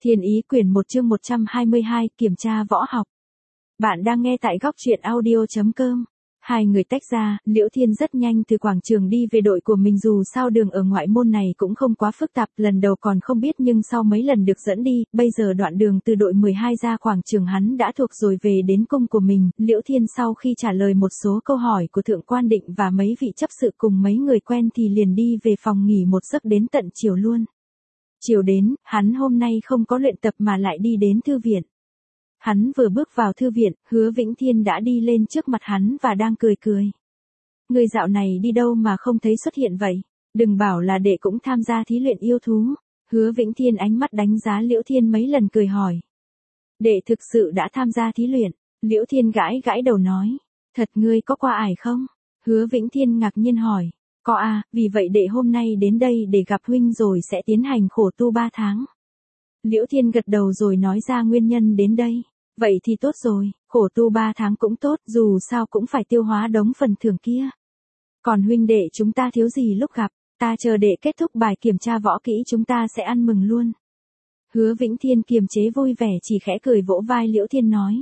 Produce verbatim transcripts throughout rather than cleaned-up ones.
Thiên Ý quyển một chương một trăm hai mươi hai, kiểm tra võ học. Bạn đang nghe tại góc truyện audio chấm com. Hai người tách ra, Liễu Thiên rất nhanh từ quảng trường đi về đội của mình, dù sao đường ở ngoại môn này cũng không quá phức tạp, lần đầu còn không biết nhưng sau mấy lần được dẫn đi, bây giờ đoạn đường từ đội mười hai ra quảng trường hắn đã thuộc rồi. Về đến cung của mình, Liễu Thiên sau khi trả lời một số câu hỏi của Thượng Quan Định và mấy vị chấp sự cùng mấy người quen thì liền đi về phòng nghỉ một giấc đến tận chiều luôn. Chiều đến, hắn hôm nay không có luyện tập mà lại đi đến thư viện. Hắn vừa bước vào thư viện, Hứa Vĩnh Thiên đã đi lên trước mặt hắn và đang cười cười. Người dạo này đi đâu mà không thấy xuất hiện vậy? Đừng bảo là đệ cũng tham gia thí luyện yêu thú. Hứa Vĩnh Thiên ánh mắt đánh giá Liễu Thiên mấy lần cười hỏi. Đệ thực sự đã tham gia thí luyện. Liễu Thiên gãi gãi đầu nói. Thật ngươi có qua ải không? Hứa Vĩnh Thiên ngạc nhiên hỏi. Có à, vì vậy đệ hôm nay đến đây để gặp huynh rồi sẽ tiến hành khổ tu ba tháng. Liễu Thiên gật đầu rồi nói ra nguyên nhân đến đây. Vậy thì tốt rồi, khổ tu ba tháng cũng tốt, dù sao cũng phải tiêu hóa đống phần thưởng kia. Còn huynh đệ chúng ta thiếu gì lúc gặp, ta chờ đệ kết thúc bài kiểm tra võ kỹ chúng ta sẽ ăn mừng luôn. Hứa Vĩnh Thiên kiềm chế vui vẻ chỉ khẽ cười vỗ vai Liễu Thiên nói.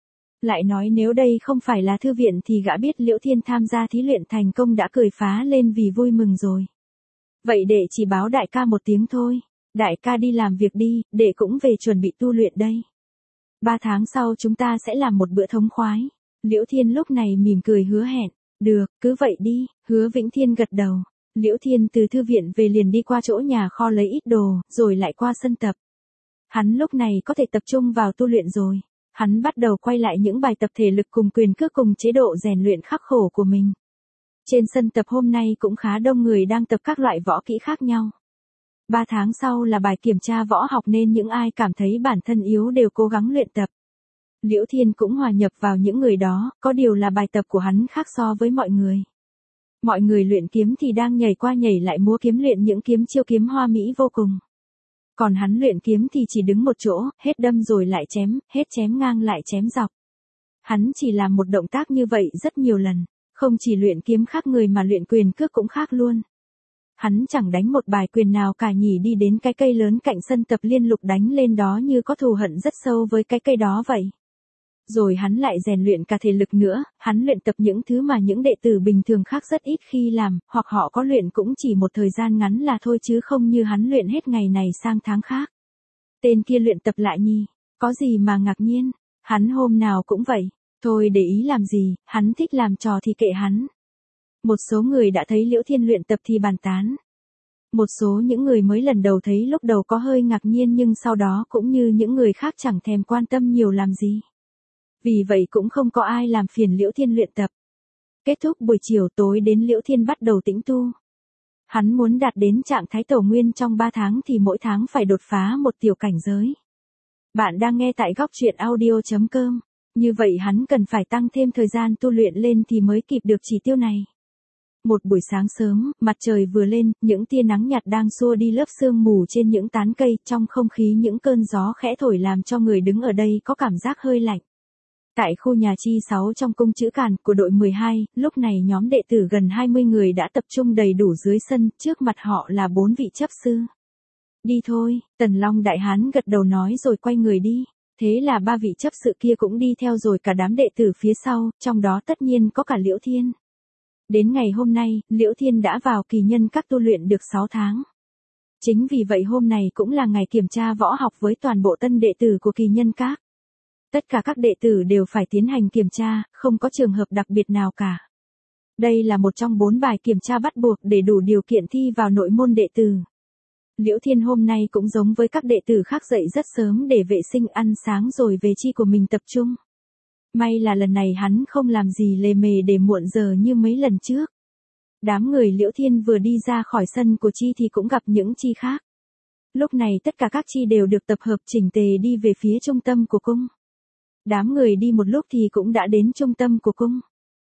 Lại nói nếu đây không phải là thư viện thì gã biết Liễu Thiên tham gia thí luyện thành công đã cười phá lên vì vui mừng rồi. Vậy đệ chỉ báo đại ca một tiếng thôi, đại ca đi làm việc đi, đệ cũng về chuẩn bị tu luyện đây. Ba tháng sau chúng ta sẽ làm một bữa thống khoái. Liễu Thiên lúc này mỉm cười hứa hẹn. Được, cứ vậy đi. Hứa Vĩnh Thiên gật đầu. Liễu Thiên từ thư viện về liền đi qua chỗ nhà kho lấy ít đồ, rồi lại qua sân tập. Hắn lúc này có thể tập trung vào tu luyện rồi. Hắn bắt đầu quay lại những bài tập thể lực cùng quyền cước cùng chế độ rèn luyện khắc khổ của mình. Trên sân tập hôm nay cũng khá đông người đang tập các loại võ kỹ khác nhau. Ba tháng sau là bài kiểm tra võ học nên những ai cảm thấy bản thân yếu đều cố gắng luyện tập. Liễu Thiên cũng hòa nhập vào những người đó, có điều là bài tập của hắn khác so với mọi người. Mọi người luyện kiếm thì đang nhảy qua nhảy lại múa kiếm luyện những kiếm chiêu kiếm hoa mỹ vô cùng. Còn hắn luyện kiếm thì chỉ đứng một chỗ, hết đâm rồi lại chém, hết chém ngang lại chém dọc. Hắn chỉ làm một động tác như vậy rất nhiều lần, không chỉ luyện kiếm khác người mà luyện quyền cước cũng khác luôn. Hắn chẳng đánh một bài quyền nào cả nhỉ, đi đến cái cây lớn cạnh sân tập liên lục đánh lên đó như có thù hận rất sâu với cái cây đó vậy. Rồi hắn lại rèn luyện cả thể lực nữa, hắn luyện tập những thứ mà những đệ tử bình thường khác rất ít khi làm, hoặc họ có luyện cũng chỉ một thời gian ngắn là thôi chứ không như hắn luyện hết ngày này sang tháng khác. Tên kia luyện tập lại nhỉ, có gì mà ngạc nhiên, hắn hôm nào cũng vậy, thôi để ý làm gì, hắn thích làm trò thì kệ hắn. Một số người đã thấy Liễu Thiên luyện tập thì bàn tán. Một số những người mới lần đầu thấy lúc đầu có hơi ngạc nhiên nhưng sau đó cũng như những người khác chẳng thèm quan tâm nhiều làm gì. Vì vậy cũng không có ai làm phiền Liễu Thiên luyện tập. Kết thúc buổi chiều tối đến Liễu Thiên bắt đầu tĩnh tu. Hắn muốn đạt đến trạng thái tổ nguyên trong ba tháng thì mỗi tháng phải đột phá một tiểu cảnh giới. Bạn đang nghe tại góc truyện audio chấm com. Như vậy hắn cần phải tăng thêm thời gian tu luyện lên thì mới kịp được chỉ tiêu này. Một buổi sáng sớm, mặt trời vừa lên, những tia nắng nhạt đang xua đi lớp sương mù trên những tán cây, trong không khí những cơn gió khẽ thổi làm cho người đứng ở đây có cảm giác hơi lạnh. Tại khu nhà chi sáu trong cung Trữ Càn của đội mười hai, lúc này nhóm đệ tử gần hai mươi người đã tập trung đầy đủ dưới sân, trước mặt họ là bốn vị chấp sư. Đi thôi, Tần Long Đại Hán gật đầu nói rồi quay người đi. Thế là ba vị chấp sự kia cũng đi theo rồi cả đám đệ tử phía sau, trong đó tất nhiên có cả Liễu Thiên. Đến ngày hôm nay, Liễu Thiên đã vào kỳ nhân các tu luyện được sáu tháng. Chính vì vậy hôm nay cũng là ngày kiểm tra võ học với toàn bộ tân đệ tử của kỳ nhân các. Tất cả các đệ tử đều phải tiến hành kiểm tra, không có trường hợp đặc biệt nào cả. Đây là một trong bốn bài kiểm tra bắt buộc để đủ điều kiện thi vào nội môn đệ tử. Liễu Thiên hôm nay cũng giống với các đệ tử khác dậy rất sớm để vệ sinh ăn sáng rồi về chi của mình tập trung. May là lần này hắn không làm gì lề mề để muộn giờ như mấy lần trước. Đám người Liễu Thiên vừa đi ra khỏi sân của chi thì cũng gặp những chi khác. Lúc này tất cả các chi đều được tập hợp chỉnh tề đi về phía trung tâm của cung. Đám người đi một lúc thì cũng đã đến trung tâm của cung.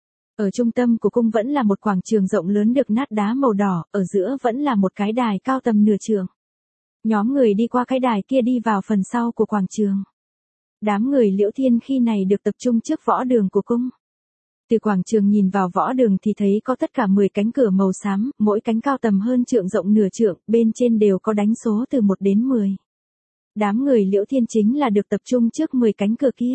Ở trung tâm của cung vẫn là một quảng trường rộng lớn được nát đá màu đỏ, ở giữa vẫn là một cái đài cao tầm nửa trượng. Nhóm người đi qua cái đài kia đi vào phần sau của quảng trường. Đám người Liễu Thiên khi này được tập trung trước võ đường của cung. Từ quảng trường nhìn vào võ đường thì thấy có tất cả mười cánh cửa màu xám, mỗi cánh cao tầm hơn trượng rộng nửa trượng, bên trên đều có đánh số từ một đến mười. Đám người Liễu Thiên chính là được tập trung trước mười cánh cửa kia.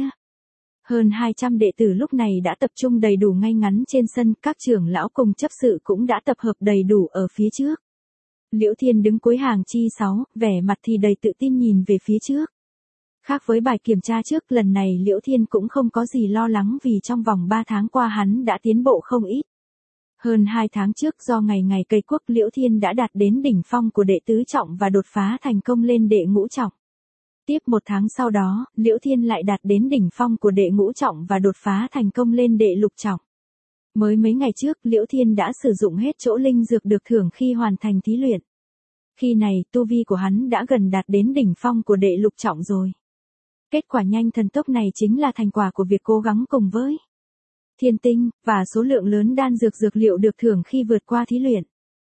Hơn hai trăm đệ tử lúc này đã tập trung đầy đủ ngay ngắn trên sân, các trưởng lão cùng chấp sự cũng đã tập hợp đầy đủ ở phía trước. Liễu Thiên đứng cuối hàng chi sáu, vẻ mặt thì đầy tự tin nhìn về phía trước. Khác với bài kiểm tra trước, lần này Liễu Thiên cũng không có gì lo lắng vì trong vòng ba tháng qua hắn đã tiến bộ không ít. Hơn hai tháng trước do ngày ngày cây quốc, Liễu Thiên đã đạt đến đỉnh phong của đệ tứ trọng và đột phá thành công lên đệ ngũ trọng. Tiếp một tháng sau đó, Liễu Thiên lại đạt đến đỉnh phong của đệ ngũ trọng và đột phá thành công lên đệ lục trọng. Mới mấy ngày trước, Liễu Thiên đã sử dụng hết chỗ linh dược được thưởng khi hoàn thành thí luyện. Khi này, tu vi của hắn đã gần đạt đến đỉnh phong của đệ lục trọng rồi. Kết quả nhanh thần tốc này chính là thành quả của việc cố gắng cùng với thiên tinh, và số lượng lớn đan dược dược liệu được thưởng khi vượt qua thí luyện.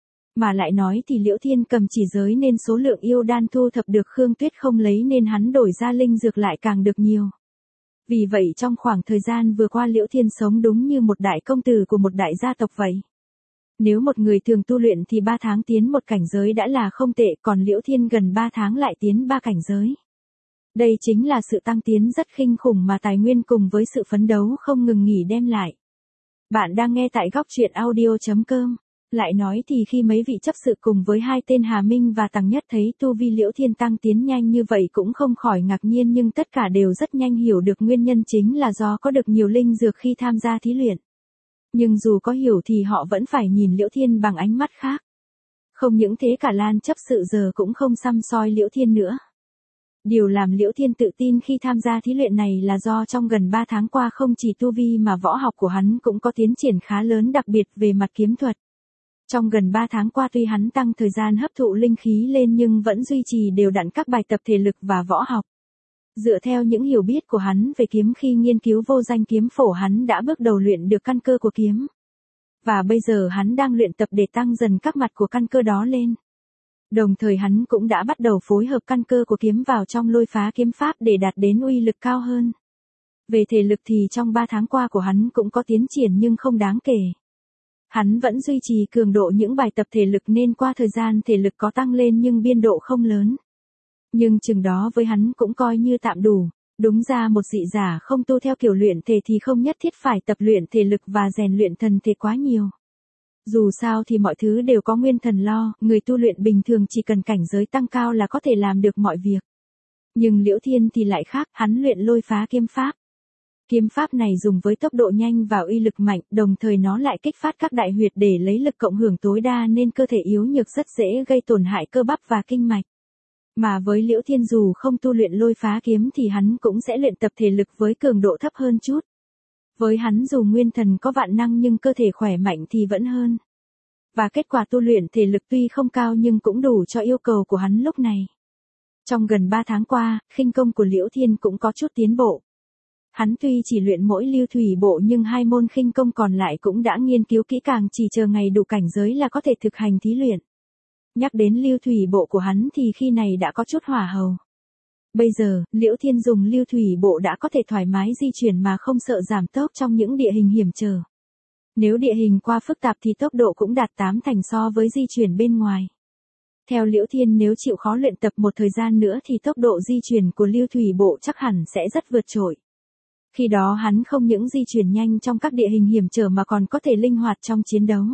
Mà lại nói thì Liễu Thiên cầm chỉ giới nên số lượng yêu đan thu thập được Khương Tuyết không lấy nên hắn đổi ra linh dược lại càng được nhiều. Vì vậy trong khoảng thời gian vừa qua Liễu Thiên sống đúng như một đại công tử của một đại gia tộc vậy. Nếu một người thường tu luyện thì ba tháng tiến một cảnh giới đã là không tệ, còn Liễu Thiên gần ba tháng lại tiến ba cảnh giới. Đây chính là sự tăng tiến rất kinh khủng mà tài nguyên cùng với sự phấn đấu không ngừng nghỉ đem lại. Bạn đang nghe tại góc truyện audio chấm com. Lại nói thì khi mấy vị chấp sự cùng với hai tên Hà Minh và Tằng Nhất thấy tu vi Liễu Thiên tăng tiến nhanh như vậy cũng không khỏi ngạc nhiên, nhưng tất cả đều rất nhanh hiểu được nguyên nhân chính là do có được nhiều linh dược khi tham gia thí luyện. Nhưng dù có hiểu thì họ vẫn phải nhìn Liễu Thiên bằng ánh mắt khác. Không những thế, cả Lan chấp sự giờ cũng không săm soi Liễu Thiên nữa. Điều làm Liễu Thiên tự tin khi tham gia thí luyện này là do trong gần ba tháng qua không chỉ tu vi mà võ học của hắn cũng có tiến triển khá lớn, đặc biệt về mặt kiếm thuật. Trong gần ba tháng qua tuy hắn tăng thời gian hấp thụ linh khí lên nhưng vẫn duy trì đều đặn các bài tập thể lực và võ học. Dựa theo những hiểu biết của hắn về kiếm khi nghiên cứu vô danh kiếm phổ, hắn đã bước đầu luyện được căn cơ của kiếm. Và bây giờ hắn đang luyện tập để tăng dần các mặt của căn cơ đó lên. Đồng thời hắn cũng đã bắt đầu phối hợp căn cơ của kiếm vào trong lôi phá kiếm pháp để đạt đến uy lực cao hơn. Về thể lực thì trong ba tháng qua của hắn cũng có tiến triển nhưng không đáng kể. Hắn vẫn duy trì cường độ những bài tập thể lực nên qua thời gian thể lực có tăng lên nhưng biên độ không lớn. Nhưng chừng đó với hắn cũng coi như tạm đủ. Đúng ra một dị giả không tu theo kiểu luyện thể thì không nhất thiết phải tập luyện thể lực và rèn luyện thần thể quá nhiều. Dù sao thì mọi thứ đều có nguyên thần lo, người tu luyện bình thường chỉ cần cảnh giới tăng cao là có thể làm được mọi việc. Nhưng Liễu Thiên thì lại khác, hắn luyện lôi phá kiếm pháp. Kiếm pháp này dùng với tốc độ nhanh và uy lực mạnh, đồng thời nó lại kích phát các đại huyệt để lấy lực cộng hưởng tối đa nên cơ thể yếu nhược rất dễ gây tổn hại cơ bắp và kinh mạch. Mà với Liễu Thiên dù không tu luyện lôi phá kiếm thì hắn cũng sẽ luyện tập thể lực với cường độ thấp hơn chút. Với hắn dù nguyên thần có vạn năng nhưng cơ thể khỏe mạnh thì vẫn hơn. Và kết quả tu luyện thể lực tuy không cao nhưng cũng đủ cho yêu cầu của hắn lúc này. Trong gần ba tháng qua, khinh công của Liễu Thiên cũng có chút tiến bộ. Hắn tuy chỉ luyện mỗi lưu thủy bộ nhưng hai môn khinh công còn lại cũng đã nghiên cứu kỹ càng, chỉ chờ ngày đủ cảnh giới là có thể thực hành thí luyện. Nhắc đến lưu thủy bộ của hắn thì khi này đã có chút hỏa hầu. Bây giờ, Liễu Thiên dùng lưu thủy bộ đã có thể thoải mái di chuyển mà không sợ giảm tốc trong những địa hình hiểm trở. Nếu địa hình qua phức tạp thì tốc độ cũng đạt tám thành so với di chuyển bên ngoài. Theo Liễu Thiên, nếu chịu khó luyện tập một thời gian nữa thì tốc độ di chuyển của lưu thủy bộ chắc hẳn sẽ rất vượt trội. Khi đó hắn không những di chuyển nhanh trong các địa hình hiểm trở mà còn có thể linh hoạt trong chiến đấu.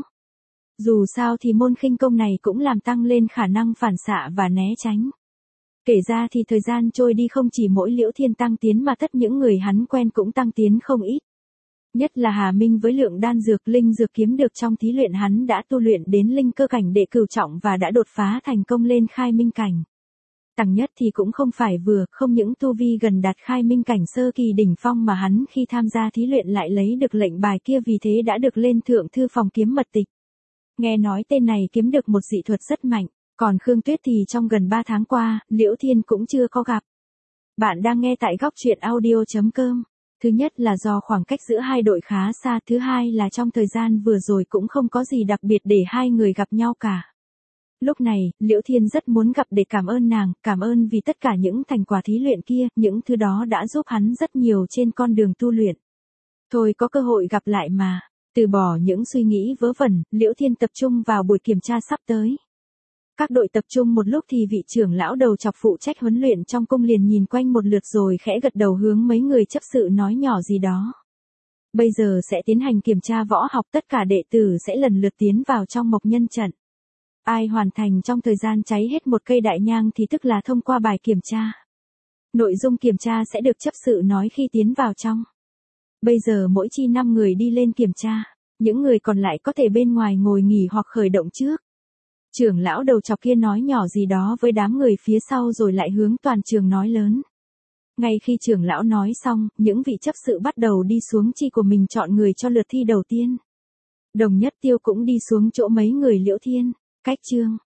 Dù sao thì môn khinh công này cũng làm tăng lên khả năng phản xạ và né tránh. Kể ra thì thời gian trôi đi không chỉ mỗi Liễu Thiên tăng tiến mà tất những người hắn quen cũng tăng tiến không ít. Nhất là Hà Minh với lượng đan dược linh dược kiếm được trong thí luyện, hắn đã tu luyện đến linh cơ cảnh đệ cửu trọng và đã đột phá thành công lên khai minh cảnh. Tằng Nhất thì cũng không phải vừa, không những tu vi gần đạt khai minh cảnh sơ kỳ đỉnh phong mà hắn khi tham gia thí luyện lại lấy được lệnh bài kia, vì thế đã được lên thượng thư phòng kiếm mật tịch. Nghe nói tên này kiếm được một dị thuật rất mạnh, còn Khương Tuyết thì trong gần ba tháng qua, Liễu Thiên cũng chưa có gặp. Bạn đang nghe tại góc truyện audio chấm com. Thứ nhất là do khoảng cách giữa hai đội khá xa, thứ hai là trong thời gian vừa rồi cũng không có gì đặc biệt để hai người gặp nhau cả. Lúc này, Liễu Thiên rất muốn gặp để cảm ơn nàng, cảm ơn vì tất cả những thành quả thí luyện kia, những thứ đó đã giúp hắn rất nhiều trên con đường tu luyện. Thôi có cơ hội gặp lại mà. Từ bỏ những suy nghĩ vớ vẩn, Liễu Thiên tập trung vào buổi kiểm tra sắp tới. Các đội tập trung một lúc thì vị trưởng lão đầu chọc phụ trách huấn luyện trong cung liền nhìn quanh một lượt rồi khẽ gật đầu hướng mấy người chấp sự nói nhỏ gì đó. Bây giờ sẽ tiến hành kiểm tra võ học, tất cả đệ tử sẽ lần lượt tiến vào trong mộc nhân trận. Ai hoàn thành trong thời gian cháy hết một cây đại nhang thì tức là thông qua bài kiểm tra. Nội dung kiểm tra sẽ được chấp sự nói khi tiến vào trong. Bây giờ mỗi chi năm người đi lên kiểm tra, những người còn lại có thể bên ngoài ngồi nghỉ hoặc khởi động trước. Trưởng lão đầu chọc kia nói nhỏ gì đó với đám người phía sau rồi lại hướng toàn trường nói lớn. Ngay khi trưởng lão nói xong, những vị chấp sự bắt đầu đi xuống chi của mình chọn người cho lượt thi đầu tiên. Đồng Nhất Tiêu cũng đi xuống chỗ mấy người Liễu Thiên, Cách Trương,